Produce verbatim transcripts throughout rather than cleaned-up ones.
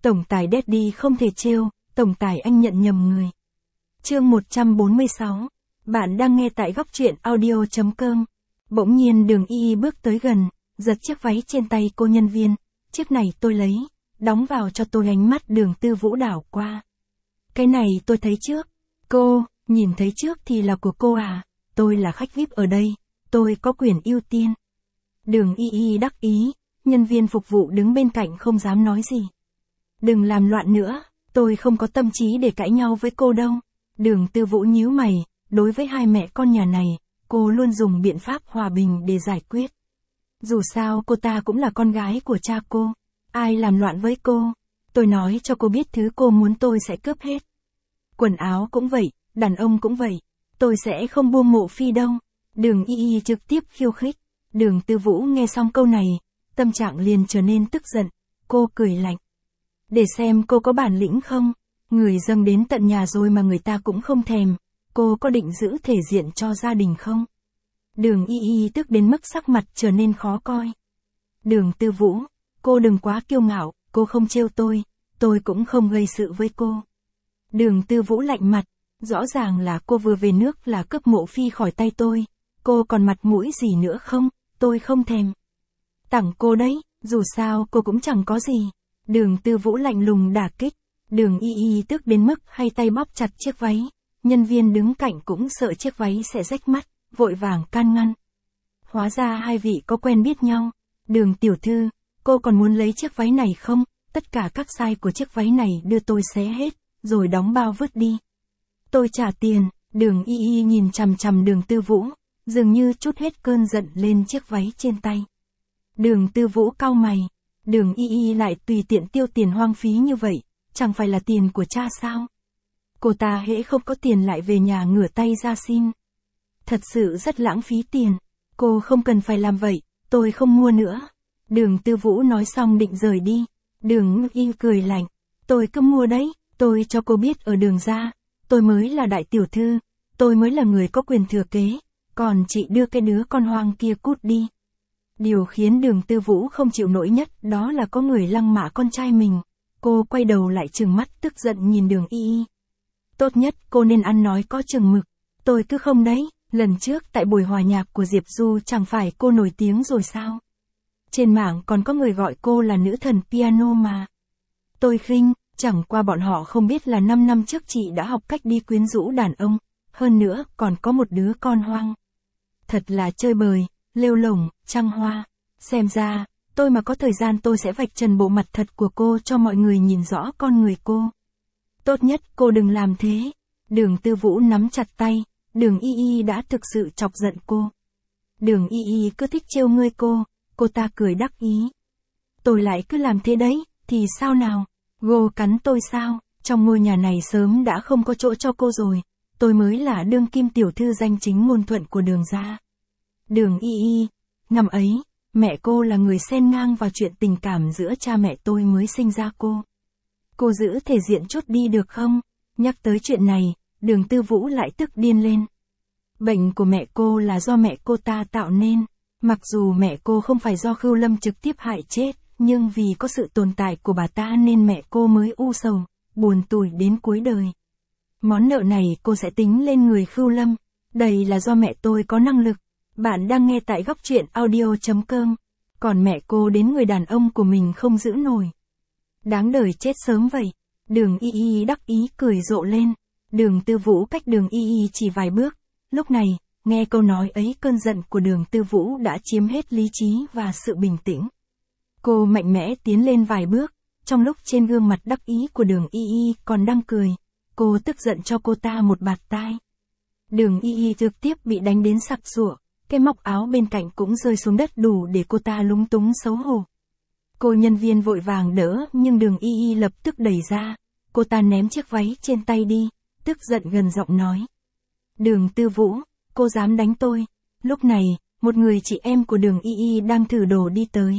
Tổng tài Daddy không thể trêu, tổng tài anh nhận nhầm người. Chương một trăm bốn mươi sáu. Bạn đang nghe tại góc truyện audio chấm com. Bỗng nhiên Đường Y Y bước tới gần, giật chiếc váy trên tay cô nhân viên. Chiếc này tôi lấy, đóng vào cho tôi. Ánh mắt Đường Tư Vũ đảo qua. Cái này tôi thấy trước. Cô, nhìn thấy trước thì là của cô à? Tôi là khách vi ai pi ở đây, tôi có quyền ưu tiên. Đường Y Y đắc ý, nhân viên phục vụ đứng bên cạnh không dám nói gì. Đừng làm loạn nữa, tôi không có tâm trí để cãi nhau với cô đâu. Đường Tư Vũ nhíu mày, đối với hai mẹ con nhà này, cô luôn dùng biện pháp hòa bình để giải quyết. Dù sao cô ta cũng là con gái của cha cô, ai làm loạn với cô, tôi nói cho cô biết thứ cô muốn tôi sẽ cướp hết. Quần áo cũng vậy, đàn ông cũng vậy, tôi sẽ không buông Mộ Phi đâu. Đường Y Y trực tiếp khiêu khích. Đường Tư Vũ nghe xong câu này, tâm trạng liền trở nên tức giận, cô cười lạnh. Để xem cô có bản lĩnh không, người dâng đến tận nhà rồi mà người ta cũng không thèm, cô có định giữ thể diện cho gia đình không? Đường Y Y tức đến mức sắc mặt trở nên khó coi. Đường Tư Vũ, cô đừng quá kiêu ngạo, cô không trêu tôi, tôi cũng không gây sự với cô. Đường Tư Vũ lạnh mặt, rõ ràng là cô vừa về nước là cướp Mộ Phi khỏi tay tôi, cô còn mặt mũi gì nữa không, tôi không thèm. Tặng cô đấy, dù sao cô cũng chẳng có gì. Đường Tư Vũ lạnh lùng đả kích. Đường Y Y tức đến mức hai tay bóp chặt chiếc váy. Nhân viên đứng cạnh cũng sợ chiếc váy sẽ rách mắt, vội vàng can ngăn. Hóa ra hai vị có quen biết nhau. Đường tiểu thư, cô còn muốn lấy chiếc váy này không? Tất cả các size của chiếc váy này đưa tôi xé hết, rồi đóng bao vứt đi. Tôi trả tiền. Đường Y Y nhìn chằm chằm Đường Tư Vũ, dường như trút hết cơn giận lên chiếc váy trên tay. Đường Tư Vũ cau mày. Đường Y Y lại tùy tiện tiêu tiền hoang phí như vậy, chẳng phải là tiền của cha sao? Cô ta hễ không có tiền lại về nhà ngửa tay ra xin. Thật sự rất lãng phí tiền. Cô không cần phải làm vậy, tôi không mua nữa. Đường Tư Vũ nói xong định rời đi. Đường Y Y cười lạnh. Tôi cứ mua đấy, tôi cho cô biết ở đường ra, tôi mới là đại tiểu thư, tôi mới là người có quyền thừa kế, còn chị đưa cái đứa con hoang kia cút đi. Điều khiến Đường Tư Vũ không chịu nổi nhất đó là có người lăng mạ con trai mình. Cô quay đầu lại trừng mắt tức giận nhìn Đường Y Y. Tốt nhất cô nên ăn nói có chừng mực. Tôi cứ không đấy, lần trước tại buổi hòa nhạc của Diệp Du chẳng phải cô nổi tiếng rồi sao? Trên mạng còn có người gọi cô là nữ thần piano mà. Tôi khinh, chẳng qua bọn họ không biết là năm năm trước chị đã học cách đi quyến rũ đàn ông, hơn nữa còn có một đứa con hoang. Thật là chơi bời. Lêu lổng, trăng hoa. Xem ra, tôi mà có thời gian tôi sẽ vạch trần bộ mặt thật của cô cho mọi người nhìn rõ con người cô. Tốt nhất cô đừng làm thế. Đường Tư Vũ nắm chặt tay. Đường Y Y đã thực sự chọc giận cô. Đường Y Y cứ thích trêu ngươi cô. Cô ta cười đắc ý. Tôi lại cứ làm thế đấy, thì sao nào? Gô cắn tôi sao? Trong ngôi nhà này sớm đã không có chỗ cho cô rồi. Tôi mới là đương kim tiểu thư danh chính ngôn thuận của Đường gia. Đường Y Y, năm ấy, mẹ cô là người xen ngang vào chuyện tình cảm giữa cha mẹ tôi mới sinh ra cô. Cô giữ thể diện chút đi được không? Nhắc tới chuyện này, Đường Tư Vũ lại tức điên lên. Bệnh của mẹ cô là do mẹ cô ta tạo nên. Mặc dù mẹ cô không phải do Khưu Lâm trực tiếp hại chết, nhưng vì có sự tồn tại của bà ta nên mẹ cô mới u sầu, buồn tủi đến cuối đời. Món nợ này cô sẽ tính lên người Khưu Lâm. Đây là do mẹ tôi có năng lực. Bạn đang nghe tại góc truyện audio chấm com. Còn mẹ cô đến người đàn ông của mình không giữ nổi. Đáng đời chết sớm vậy. Đường Y Y đắc ý cười rộ lên. Đường Tư Vũ cách Đường Y Y chỉ vài bước. Lúc này, nghe câu nói ấy cơn giận của Đường Tư Vũ đã chiếm hết lý trí và sự bình tĩnh. Cô mạnh mẽ tiến lên vài bước. Trong lúc trên gương mặt đắc ý của Đường Y Y còn đang cười, cô tức giận cho cô ta một bạt tai. Đường Y Y trực tiếp bị đánh đến sặc sụa. Cái móc áo bên cạnh cũng rơi xuống đất đủ để cô ta lúng túng xấu hổ. Cô nhân viên vội vàng đỡ nhưng Đường Y Y lập tức đẩy ra. Cô ta ném chiếc váy trên tay đi, tức giận gần giọng nói. Đường Tư Vũ, cô dám đánh tôi. Lúc này, một người chị em của Đường Y Y đang thử đồ đi tới.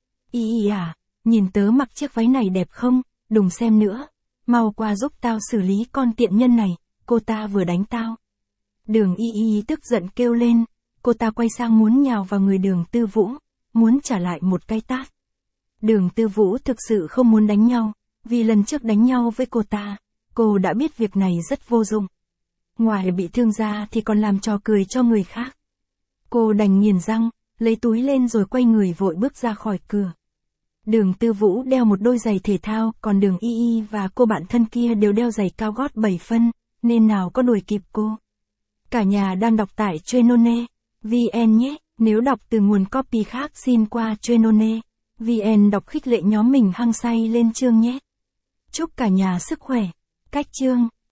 Y Y à, nhìn tớ mặc chiếc váy này đẹp không, đừng xem nữa. Mau qua giúp tao xử lý con tiện nhân này, cô ta vừa đánh tao. Đường Y Y tức giận kêu lên. Cô ta quay sang muốn nhào vào người Đường Tư Vũ, muốn trả lại một cái tát. Đường Tư Vũ thực sự không muốn đánh nhau, Vì lần trước đánh nhau với cô ta, cô đã biết việc này rất vô dụng. Ngoài bị thương ra thì còn làm trò cười cho người khác. Cô đành nghiến răng, lấy túi lên rồi quay người vội bước ra khỏi cửa. Đường Tư Vũ đeo một đôi giày thể thao, còn Đường Y Y và cô bạn thân kia đều đeo giày cao gót bảy phân, nên nào có đuổi kịp cô. Cả nhà đang đọc tại Trenone chấm vn nhé, nếu đọc từ nguồn copy khác xin qua Trenone chấm vn đọc khích lệ nhóm mình hăng say lên chương nhé. Chúc cả nhà sức khỏe. Cách chương